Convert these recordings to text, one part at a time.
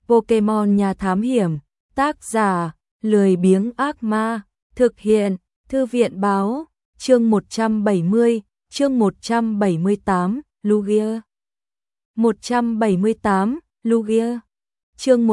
Pokemon Nhà Thám Hiểm, tác giả, lười biếng ác ma, thực hiện, Thư viện báo, chương 170, chương 178, Lugia. 178, Lugia. Chương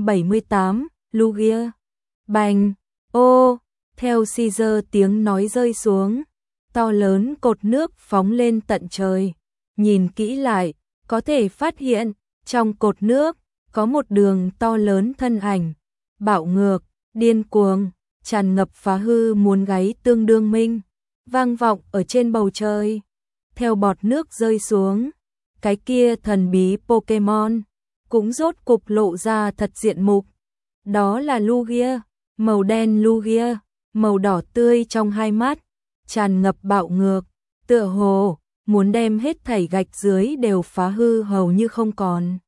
178, Lugia. Bành, ô, theo Caesar tiếng nói rơi xuống, to lớn cột nước phóng lên tận trời. Nhìn kỹ lại, có thể phát hiện, trong cột nước, có một đường to lớn thân ảnh, bạo ngược, điên cuồng, tràn ngập phá hư muốn gáy tương đương minh, vang vọng ở trên bầu trời. Theo bọt nước rơi xuống, cái kia thần bí Pokemon cũng rốt cục lộ ra thật diện mục. Đó là Lugia, màu đen Lugia, màu đỏ tươi trong hai mắt, tràn ngập bạo ngược, tựa hồ muốn đem hết thảy gạch dưới đều phá hư hầu như không còn.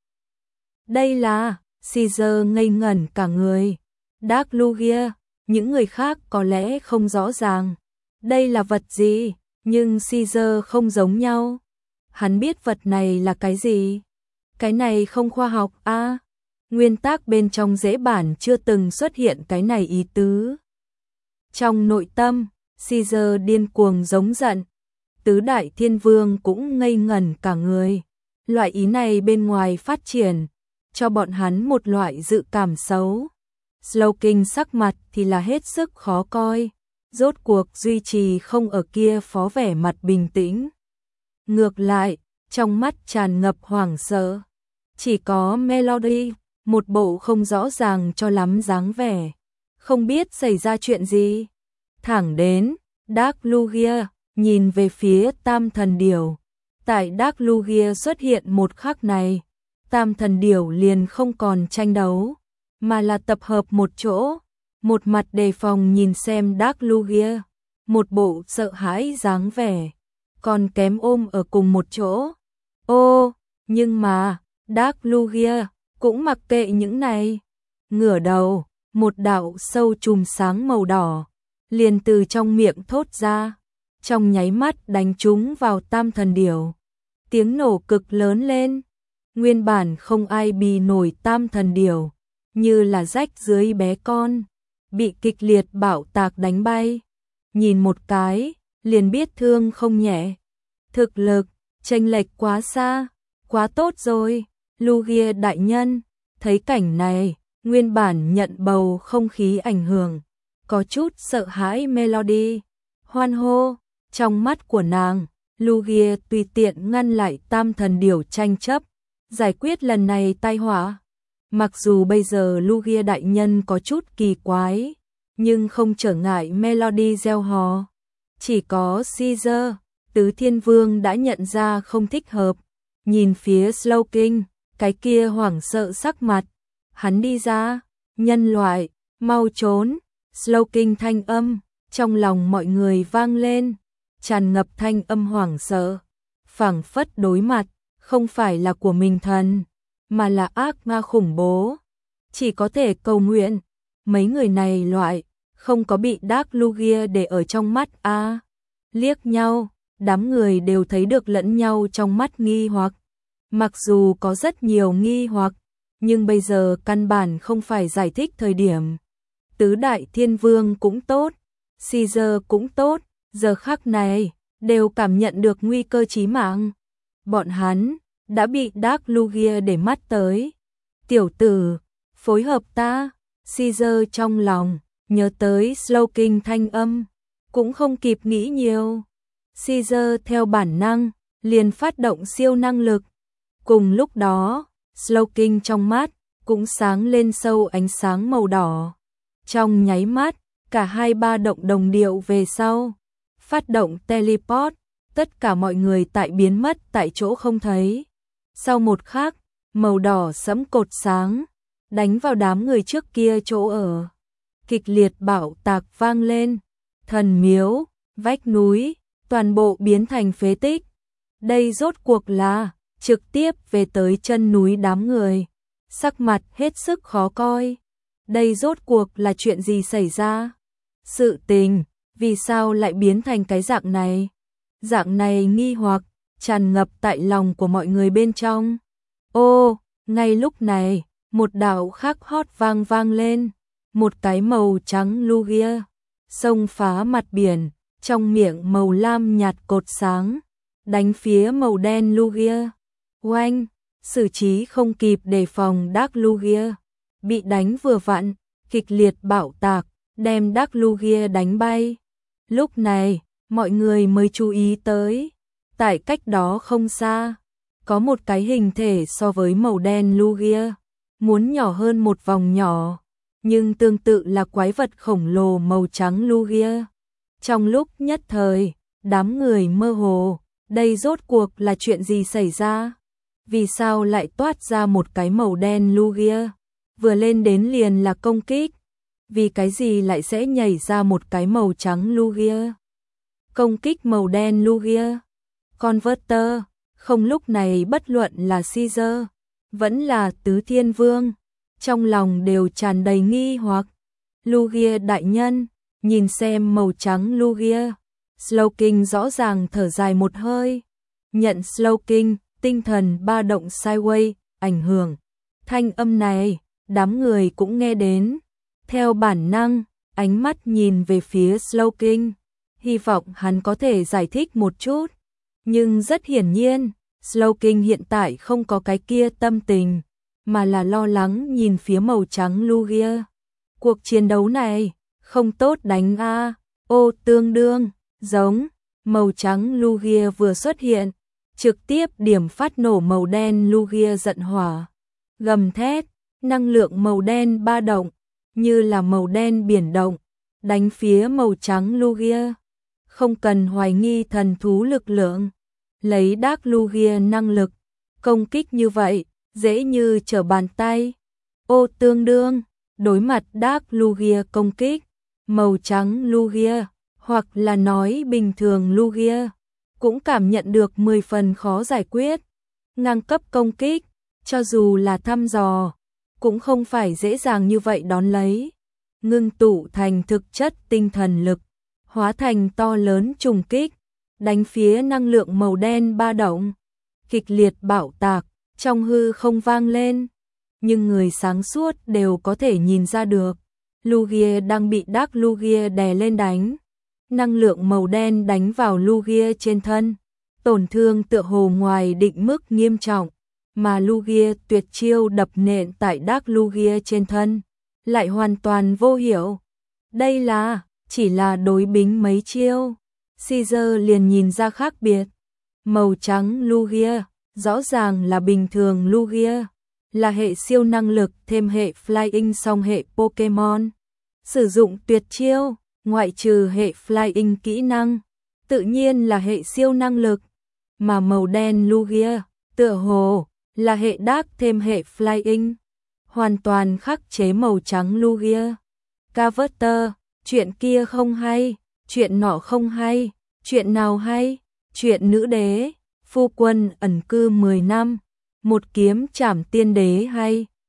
Đây là, Caesar ngây ngẩn cả người. Dark Lugia, những người khác có lẽ không rõ ràng đây là vật gì, nhưng Caesar không giống nhau. Hắn biết vật này là cái gì. Cái này không khoa học a. Nguyên tắc bên trong dễ bản chưa từng xuất hiện cái này ý tứ. Trong nội tâm, Caesar điên cuồng giống giận. Tứ đại thiên vương cũng ngây ngẩn cả người. Loại ý này bên ngoài phát triển, cho bọn hắn một loại dự cảm xấu. Slowking sắc mặt thì là hết sức khó coi, rốt cuộc duy trì không ở kia phó vẻ mặt bình tĩnh. Ngược lại, trong mắt tràn ngập hoảng sợ. Chỉ có Melody, một bộ không rõ ràng cho lắm dáng vẻ, không biết xảy ra chuyện gì. Thẳng đến, Dark Lugia, nhìn về phía Tam Thần Điểu. Tại Dark Lugia xuất hiện một khắc này, Tam Thần Điểu liền không còn tranh đấu, mà là tập hợp một chỗ, một mặt đề phòng nhìn xem Dark Lugia, một bộ sợ hãi dáng vẻ, còn kém ôm ở cùng một chỗ. Ô, nhưng mà, Dark Lugia cũng mặc kệ những này. Ngửa đầu, một đạo sâu chùm sáng màu đỏ liền từ trong miệng thốt ra, trong nháy mắt đánh trúng vào Tam Thần Điểu. Tiếng nổ cực lớn lên, nguyên bản không ai bì nổi Tam Thần Điểu, như là rách dưới bé con, bị kịch liệt bạo tạc đánh bay. Nhìn một cái, liền biết thương không nhẹ. Thực lực, chênh lệch quá xa, quá tốt rồi. Lugia đại nhân, thấy cảnh này, nguyên bản nhận bầu không khí ảnh hưởng, có chút sợ hãi Melody. Hoan hô, trong mắt của nàng, Lugia tùy tiện ngăn lại Tam Thần Điểu tranh chấp, giải quyết lần này tai họa. Mặc dù bây giờ Lugia đại nhân có chút kỳ quái, nhưng không trở ngại Melody gieo hò. Chỉ có Caesar, Tứ Thiên Vương đã nhận ra không thích hợp, nhìn phía Slowking, cái kia hoảng sợ sắc mặt. Hắn đi ra, nhân loại, mau trốn. Slowking thanh âm, trong lòng mọi người vang lên, tràn ngập thanh âm hoảng sợ, phảng phất đối mặt, không phải là của mình thần, mà là ác ma khủng bố. Chỉ có thể cầu nguyện, mấy người này loại, không có bị Dark Lugia để ở trong mắt a. Liếc nhau, đám người đều thấy được lẫn nhau trong mắt nghi hoặc. Mặc dù có rất nhiều nghi hoặc, nhưng bây giờ căn bản không phải giải thích thời điểm. Tứ đại thiên vương cũng tốt, Caesar cũng tốt, giờ khắc này, đều cảm nhận được nguy cơ chí mạng. Bọn hắn đã bị Dark Lugia để mắt tới. Tiểu tử, phối hợp ta. Caesar trong lòng nhớ tới Slowking thanh âm, cũng không kịp nghĩ nhiều. Caesar theo bản năng liền phát động siêu năng lực. Cùng lúc đó, Slowking trong mắt cũng sáng lên sâu ánh sáng màu đỏ. Trong nháy mắt, cả hai ba động đồng điệu về sau, phát động teleport, tất cả mọi người tại biến mất tại chỗ không thấy. Sau một khắc, màu đỏ sẫm cột sáng đánh vào đám người trước kia chỗ ở. Kịch liệt bạo tạc vang lên, thần miếu, vách núi, toàn bộ biến thành phế tích. Đây rốt cuộc là trực tiếp về tới chân núi đám người, sắc mặt hết sức khó coi. Đây rốt cuộc là chuyện gì xảy ra? Sự tình, vì sao lại biến thành cái dạng này? Dạng này nghi hoặc tràn ngập tại lòng của mọi người bên trong. Ô, ngay lúc này, một đạo khắc hót vang vang lên, một cái màu trắng Lugia, xông phá mặt biển, trong miệng màu lam nhạt cột sáng, đánh phía màu đen Lugia. Oanh, xử trí không kịp đề phòng Dark Lugia, bị đánh vừa vặn, kịch liệt bạo tạc, đem Dark Lugia đánh bay. Lúc này, mọi người mới chú ý tới, tại cách đó không xa, có một cái hình thể so với màu đen Lugia, muốn nhỏ hơn một vòng nhỏ, nhưng tương tự là quái vật khổng lồ màu trắng Lugia. Trong lúc nhất thời, đám người mơ hồ, đây rốt cuộc là chuyện gì xảy ra? Vì sao lại toát ra một cái màu đen Lugia? Vừa lên đến liền là công kích. Vì cái gì lại sẽ nhảy ra một cái màu trắng Lugia? Công kích màu đen Lugia. Converter, không lúc này bất luận là Caesar, vẫn là Tứ Thiên Vương, trong lòng đều tràn đầy nghi hoặc. Lugia đại nhân, nhìn xem màu trắng Lugia, Slowking rõ ràng thở dài một hơi. Nhận Slowking, tinh thần ba động sideways, ảnh hưởng. Thanh âm này, đám người cũng nghe đến. Theo bản năng, ánh mắt nhìn về phía Slowking, hy vọng hắn có thể giải thích một chút. Nhưng rất hiển nhiên, Slowking hiện tại không có cái kia tâm tình, mà là lo lắng nhìn phía màu trắng Lugia. Cuộc chiến đấu này, không tốt đánh a. Ô tương đương, giống, màu trắng Lugia vừa xuất hiện, trực tiếp điểm phát nổ màu đen Lugia giận hỏa. Gầm thét, năng lượng màu đen ba động, như là màu đen biển động, đánh phía màu trắng Lugia. Không cần hoài nghi thần thú lực lượng, lấy Dark Lugia năng lực, công kích như vậy, dễ như trở bàn tay. Ô tương đương, đối mặt Dark Lugia công kích, màu trắng Lugia, hoặc là nói bình thường Lugia, cũng cảm nhận được 10 phần khó giải quyết. Ngang cấp công kích, cho dù là thăm dò, cũng không phải dễ dàng như vậy đón lấy. Ngưng tụ thành thực chất tinh thần lực, hóa thành to lớn trùng kích, đánh phía năng lượng màu đen ba động, kịch liệt bạo tạc, trong hư không vang lên. Nhưng người sáng suốt đều có thể nhìn ra được, Lugia đang bị Dark Lugia đè lên đánh. Năng lượng màu đen đánh vào Lugia trên thân, tổn thương tựa hồ ngoài định mức nghiêm trọng, mà Lugia tuyệt chiêu đập nện tại Dark Lugia trên thân, lại hoàn toàn vô hiệu. Đây là, chỉ là đối bính mấy chiêu, Caesar liền nhìn ra khác biệt. Màu trắng Lugia, rõ ràng là bình thường Lugia, là hệ siêu năng lực thêm hệ Flying song hệ Pokemon. Sử dụng tuyệt chiêu, ngoại trừ hệ Flying kỹ năng, tự nhiên là hệ siêu năng lực. Mà màu đen Lugia, tựa hồ, là hệ Dark thêm hệ Flying, hoàn toàn khắc chế màu trắng Lugia. Carver, chuyện kia không hay, chuyện nọ không hay, chuyện nào hay, chuyện nữ đế, phu quân ẩn cư 10 năm, một kiếm trảm tiên đế hay.